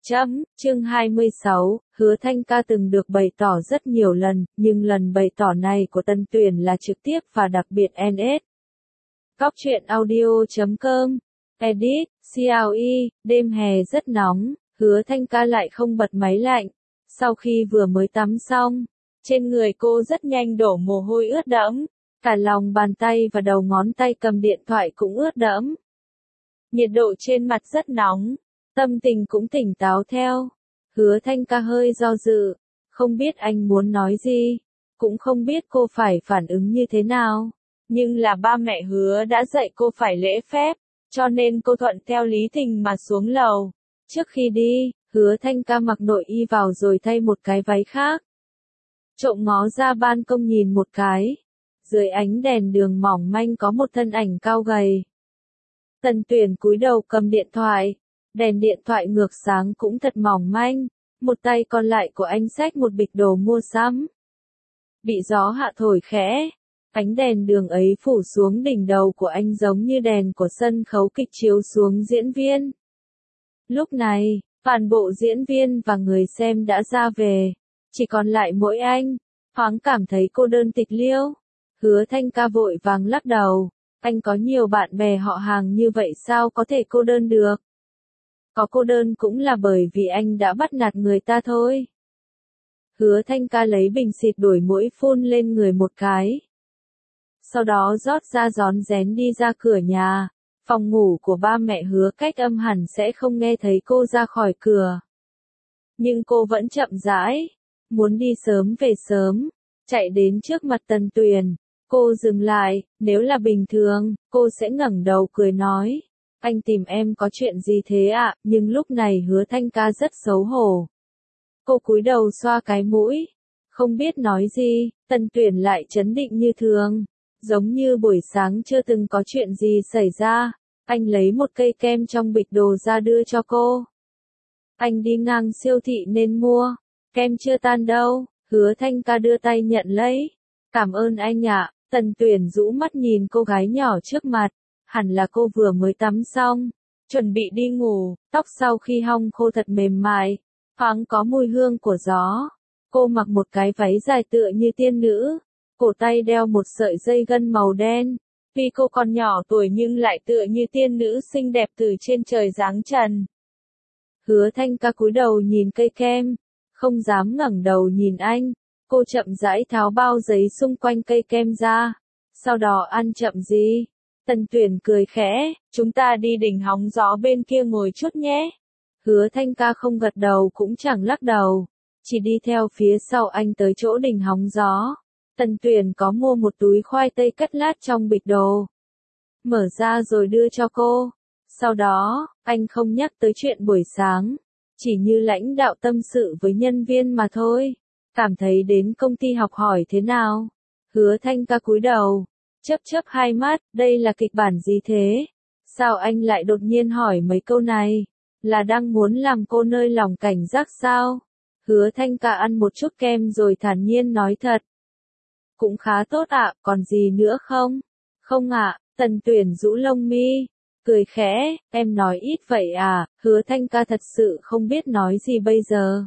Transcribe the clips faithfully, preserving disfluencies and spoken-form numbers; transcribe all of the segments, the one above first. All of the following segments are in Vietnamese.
Chấm, chương hai mươi sáu, Hứa Thanh Ca từng được bày tỏ rất nhiều lần, nhưng lần bày tỏ này của Tân Tuyền là trực tiếp và đặc biệt en ét. Cóc truyện audio chấm com, edit, xê lờ e, đêm hè rất nóng, Hứa Thanh Ca lại không bật máy lạnh. Sau khi vừa mới tắm xong, trên người cô rất nhanh đổ mồ hôi ướt đẫm, cả lòng bàn tay và đầu ngón tay cầm điện thoại cũng ướt đẫm. Nhiệt độ trên mặt rất nóng. Tâm tình cũng tỉnh táo theo. Hứa Thanh Ca hơi do dự, không biết anh muốn nói gì, cũng không biết cô phải phản ứng như thế nào. Nhưng là ba mẹ Hứa đã dạy cô phải lễ phép, cho nên cô thuận theo lý tình mà xuống lầu. Trước khi đi, Hứa Thanh Ca mặc nội y vào rồi thay một cái váy khác. Trộm ngó ra ban công nhìn một cái. Dưới ánh đèn đường mỏng manh có một thân ảnh cao gầy. Tần Tuyển cúi đầu cầm điện thoại. Đèn điện thoại ngược sáng cũng thật mỏng manh, một tay còn lại của anh xách một bịch đồ mua sắm. Bị gió hạ thổi khẽ, ánh đèn đường ấy phủ xuống đỉnh đầu của anh giống như đèn của sân khấu kịch chiếu xuống diễn viên. Lúc này, toàn bộ diễn viên và người xem đã ra về, chỉ còn lại mỗi anh, thoáng cảm thấy cô đơn tịch liêu. Hứa Thanh Ca vội vàng lắc đầu, anh có nhiều bạn bè họ hàng như vậy sao có thể cô đơn được. Có cô đơn cũng là bởi vì anh đã bắt nạt người ta thôi. Hứa Thanh Ca lấy bình xịt đuổi muỗi phun lên người một cái. Sau đó rót ra rón rén đi ra cửa nhà. Phòng ngủ của ba mẹ Hứa cách âm hẳn sẽ không nghe thấy cô ra khỏi cửa. Nhưng cô vẫn chậm rãi, muốn đi sớm về sớm, chạy đến trước mặt Tần Tuyền. Cô dừng lại, nếu là bình thường, cô sẽ ngẩng đầu cười nói. Anh tìm em có chuyện gì thế ạ? À? Nhưng lúc này Hứa Thanh Ca rất xấu hổ. Cô cúi đầu xoa cái mũi. Không biết nói gì, Tần Tuyển lại trấn định như thường. Giống như buổi sáng chưa từng có chuyện gì xảy ra. Anh lấy một cây kem trong bịch đồ ra đưa cho cô. Anh đi ngang siêu thị nên mua. Kem chưa tan đâu. Hứa Thanh Ca đưa tay nhận lấy. Cảm ơn anh ạ. Tần Tuyển rũ mắt nhìn cô gái nhỏ trước mặt. Hẳn là cô vừa mới tắm xong, chuẩn bị đi ngủ, tóc sau khi hong khô thật mềm mại, thoáng có mùi hương của gió. Cô mặc một cái váy dài tựa như tiên nữ, cổ tay đeo một sợi dây gân màu đen. Vì cô còn nhỏ tuổi nhưng lại tựa như tiên nữ xinh đẹp từ trên trời giáng trần. Hứa Thanh Ca cúi đầu nhìn cây kem, không dám ngẩng đầu nhìn anh. Cô chậm rãi tháo bao giấy xung quanh cây kem ra, sau đó ăn chậm gì. Tần Tuyển cười khẽ, chúng ta đi đỉnh hóng gió bên kia ngồi chút nhé. Hứa Thanh Ca không gật đầu cũng chẳng lắc đầu, chỉ đi theo phía sau anh tới chỗ đỉnh hóng gió. Tần Tuyển có mua một túi khoai tây cắt lát trong bịch đồ. Mở ra rồi đưa cho cô. Sau đó, anh không nhắc tới chuyện buổi sáng, chỉ như lãnh đạo tâm sự với nhân viên mà thôi. Cảm thấy đến công ty học hỏi thế nào? Hứa Thanh Ca cúi đầu. Chớp chớp hai mắt, đây là kịch bản gì thế? Sao anh lại đột nhiên hỏi mấy câu này? Là đang muốn làm cô nơi lòng cảnh giác sao? Hứa Thanh Ca ăn một chút kem rồi thản nhiên nói thật. Cũng khá tốt ạ, còn gì nữa không? Không ạ, Tần Tuyển rũ lông mi, cười khẽ, em nói ít vậy à? Hứa Thanh Ca thật sự không biết nói gì bây giờ.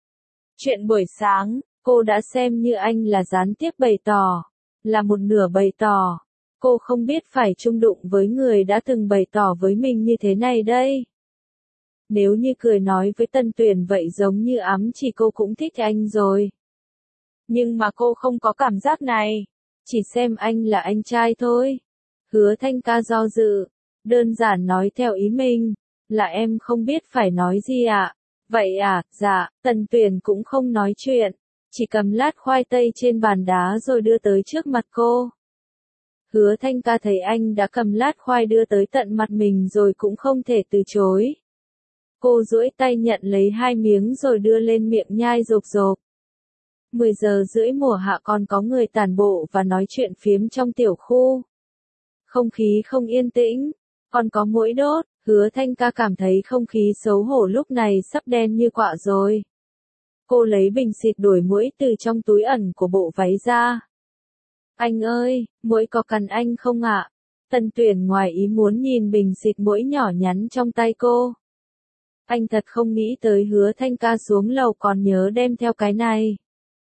Chuyện buổi sáng, cô đã xem như anh là gián tiếp bày tỏ. Là một nửa bày tỏ, cô không biết phải chung đụng với người đã từng bày tỏ với mình như thế này đây. Nếu như cười nói với Tần Tuyển vậy giống như ám chỉ cô cũng thích anh rồi. Nhưng mà cô không có cảm giác này, chỉ xem anh là anh trai thôi. Hứa Thanh Ca do dự, đơn giản nói theo ý mình, là em không biết phải nói gì ạ. À? Vậy à, dạ, Tần Tuyển cũng không nói chuyện. Chỉ cầm lát khoai tây trên bàn đá rồi đưa tới trước mặt cô. Hứa Thanh Ca thấy anh đã cầm lát khoai đưa tới tận mặt mình rồi cũng không thể từ chối. Cô duỗi tay nhận lấy hai miếng rồi đưa lên miệng nhai rộp rộp. mười giờ rưỡi mùa hạ còn có người tản bộ và nói chuyện phiếm trong tiểu khu. Không khí không yên tĩnh, còn có muỗi đốt. Hứa Thanh Ca cảm thấy không khí xấu hổ lúc này sắp đen như quạ rồi. Cô lấy bình xịt đuổi muỗi từ trong túi ẩn của bộ váy ra. Anh ơi, muỗi có cắn anh không ạ? Tần Tuyển ngoài ý muốn nhìn bình xịt muỗi nhỏ nhắn trong tay cô. Anh thật không nghĩ tới Hứa Thanh ca xuống lầu còn nhớ đem theo cái này.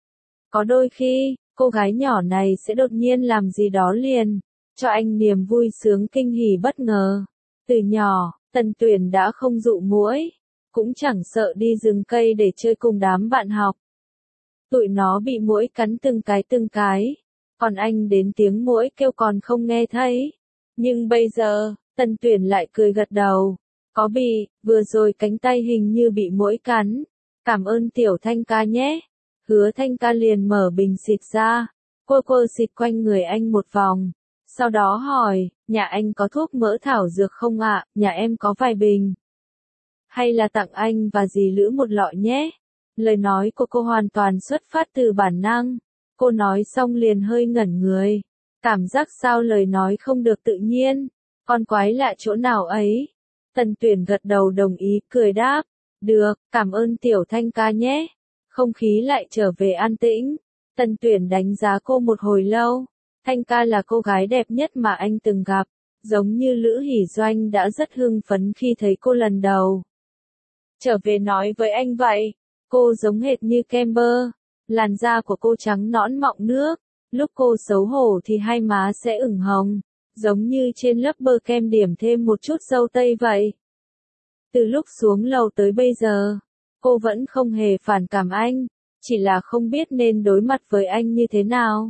Có đôi khi, cô gái nhỏ này sẽ đột nhiên làm gì đó liền, cho anh niềm vui sướng kinh hỉ bất ngờ. Từ nhỏ, Tần Tuyển đã không dụ muỗi, cũng chẳng sợ đi rừng cây để chơi cùng đám bạn học. Tụi nó bị muỗi cắn từng cái từng cái, còn anh đến tiếng muỗi kêu còn không nghe thấy. Nhưng bây giờ, Tần Tuyển lại cười gật đầu. Có bị, vừa rồi cánh tay hình như bị muỗi cắn. Cảm ơn Tiểu Thanh ca nhé. Hứa Thanh ca liền mở bình xịt ra, quơ quơ xịt quanh người anh một vòng. Sau đó hỏi, nhà anh có thuốc mỡ thảo dược không ạ? Nhà em có vài bình. Hay là tặng anh và dì Lữ một lọ nhé? Lời nói của cô hoàn toàn xuất phát từ bản năng. Cô nói xong liền hơi ngẩn người. Cảm giác sao lời nói không được tự nhiên. Con quái lạ chỗ nào ấy? Tần Tuyển gật đầu đồng ý cười đáp. Được, cảm ơn Tiểu Thanh ca nhé. Không khí lại trở về an tĩnh. Tần Tuyển đánh giá cô một hồi lâu. Thanh ca là cô gái đẹp nhất mà anh từng gặp. Giống như Lữ Hỷ Doanh đã rất hưng phấn khi thấy cô lần đầu. Trở về nói với anh vậy. Cô giống hệt như Kember. Làn da của cô trắng nõn mọng nước. Lúc cô xấu hổ thì hai má sẽ ửng hồng. Giống như trên lớp bơ kem điểm thêm một chút dâu tây vậy. Từ lúc xuống lầu tới bây giờ, cô vẫn không hề phản cảm anh. Chỉ là không biết nên đối mặt với anh như thế nào.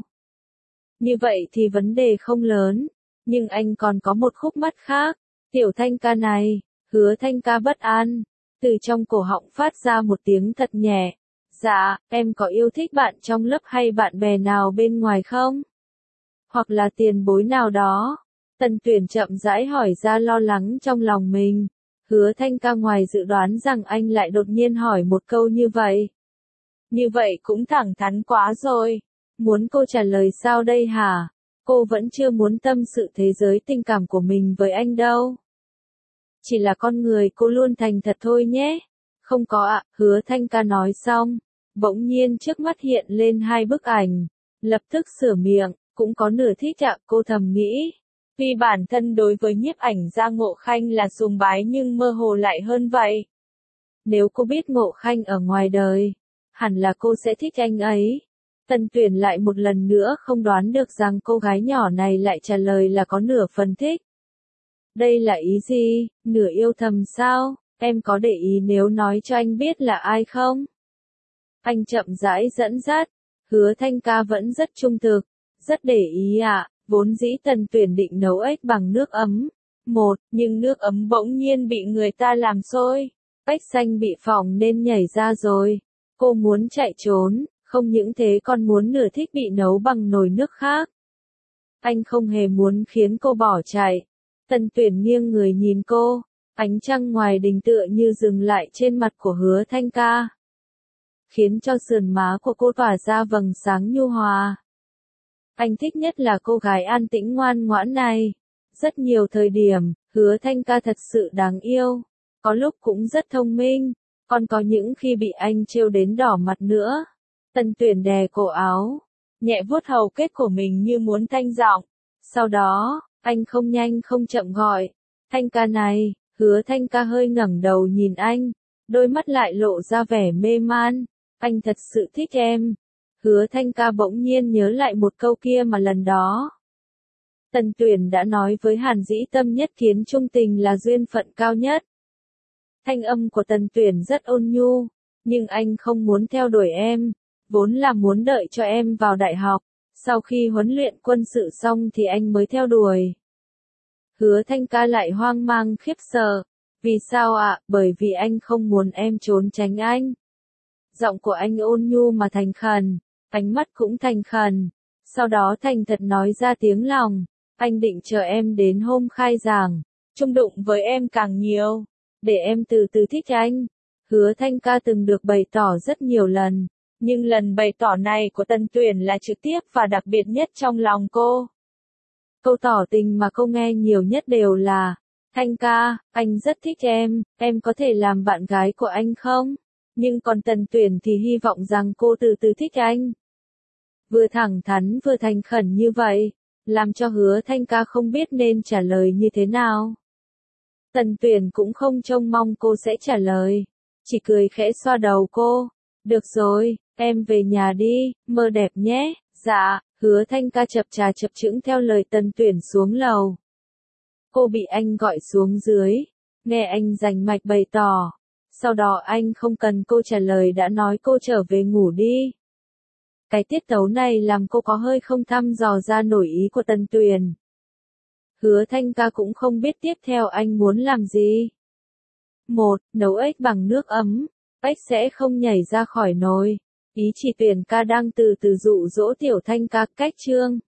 Như vậy thì vấn đề không lớn. Nhưng anh còn có một khúc mắc khác. Tiểu Thanh ca này, Hứa Thanh ca bất an. Từ trong cổ họng phát ra một tiếng thật nhẹ. Dạ, em có yêu thích bạn trong lớp hay bạn bè nào bên ngoài không? Hoặc là tiền bối nào đó? Tần Tuyển chậm rãi hỏi ra lo lắng trong lòng mình. Hứa Thanh ca ngoài dự đoán rằng anh lại đột nhiên hỏi một câu như vậy. Như vậy cũng thẳng thắn quá rồi. Muốn cô trả lời sao đây hả? Cô vẫn chưa muốn tâm sự thế giới tình cảm của mình với anh đâu. Chỉ là con người cô luôn thành thật thôi nhé. Không có ạ, Hứa Thanh ca nói xong. Bỗng nhiên trước mắt hiện lên hai bức ảnh. Lập tức sửa miệng, cũng có nửa thích ạ, cô thầm nghĩ. Vì bản thân đối với nhiếp ảnh gia Ngộ Khanh là sùng bái nhưng mơ hồ lại hơn vậy. Nếu cô biết Ngộ Khanh ở ngoài đời, hẳn là cô sẽ thích anh ấy. Tần Tuyển lại một lần nữa không đoán được rằng cô gái nhỏ này lại trả lời là có nửa phần thích. Đây là ý gì, nửa yêu thầm sao, em có để ý nếu nói cho anh biết là ai không? Anh chậm rãi dẫn dắt, Hứa Thanh ca vẫn rất trung thực, rất để ý ạ, à, vốn dĩ Tần Tuyển định nấu ếch bằng nước ấm. Một, nhưng nước ấm bỗng nhiên bị người ta làm sôi, ếch xanh bị phỏng nên nhảy ra rồi. Cô muốn chạy trốn, không những thế còn muốn nửa thích bị nấu bằng nồi nước khác. Anh không hề muốn khiến cô bỏ chạy. Tần Tuyển nghiêng người nhìn cô, ánh trăng ngoài đình tựa như dừng lại trên mặt của Hứa Thanh ca. Khiến cho sườn má của cô tỏa ra vầng sáng nhu hòa. Anh thích nhất là cô gái an tĩnh ngoan ngoãn này. Rất nhiều thời điểm, Hứa Thanh ca thật sự đáng yêu. Có lúc cũng rất thông minh, còn có những khi bị anh trêu đến đỏ mặt nữa. Tần Tuyển đè cổ áo, nhẹ vuốt hầu kết của mình như muốn thanh giọng. Sau đó, anh không nhanh không chậm gọi. Thanh ca này, Hứa Thanh ca hơi ngẩng đầu nhìn anh. Đôi mắt lại lộ ra vẻ mê man. Anh thật sự thích em. Hứa Thanh ca bỗng nhiên nhớ lại một câu kia mà lần đó. Tần Tuyển đã nói với Hàn Dĩ Tâm nhất kiến trung tình là duyên phận cao nhất. Thanh âm của Tần Tuyển rất ôn nhu. Nhưng anh không muốn theo đuổi em. Vốn là muốn đợi cho em vào đại học. Sau khi huấn luyện quân sự xong thì anh mới theo đuổi. Hứa Thanh ca lại hoang mang khiếp sợ. Vì sao ạ? À? Bởi vì anh không muốn em trốn tránh anh. Giọng của anh ôn nhu mà thành khẩn, ánh mắt cũng thành khẩn. Sau đó thành thật nói ra tiếng lòng. Anh định chờ em đến hôm khai giảng, chung đụng với em càng nhiều, để em từ từ thích anh. Hứa Thanh ca từng được bày tỏ rất nhiều lần. Nhưng lần bày tỏ này của Tần Tuyển là trực tiếp và đặc biệt nhất trong lòng cô. Câu tỏ tình mà cô nghe nhiều nhất đều là, Thanh ca, anh rất thích em, em có thể làm bạn gái của anh không? Nhưng còn Tần Tuyển thì hy vọng rằng cô từ từ thích anh. Vừa thẳng thắn vừa thành khẩn như vậy, làm cho Hứa Thanh ca không biết nên trả lời như thế nào. Tần Tuyền cũng không trông mong cô sẽ trả lời, chỉ cười khẽ xoa đầu cô. Được rồi, em về nhà đi, mơ đẹp nhé. Dạ, Hứa Thanh Ca chập chà chập chững theo lời Tần Tuyền xuống lầu. Cô bị anh gọi xuống dưới, nghe anh rành mạch bày tỏ. Sau đó anh không cần cô trả lời đã nói cô trở về ngủ đi. Cái tiết tấu này làm cô có hơi không thăm dò ra nổi ý của Tần Tuyền. Hứa Thanh Ca cũng không biết tiếp theo anh muốn làm gì. Một, nấu ếch bằng nước ấm, ếch sẽ không nhảy ra khỏi nồi. Ý chỉ Tuyền ca đang từ từ dụ dỗ Tiểu Thanh Ca cách chương.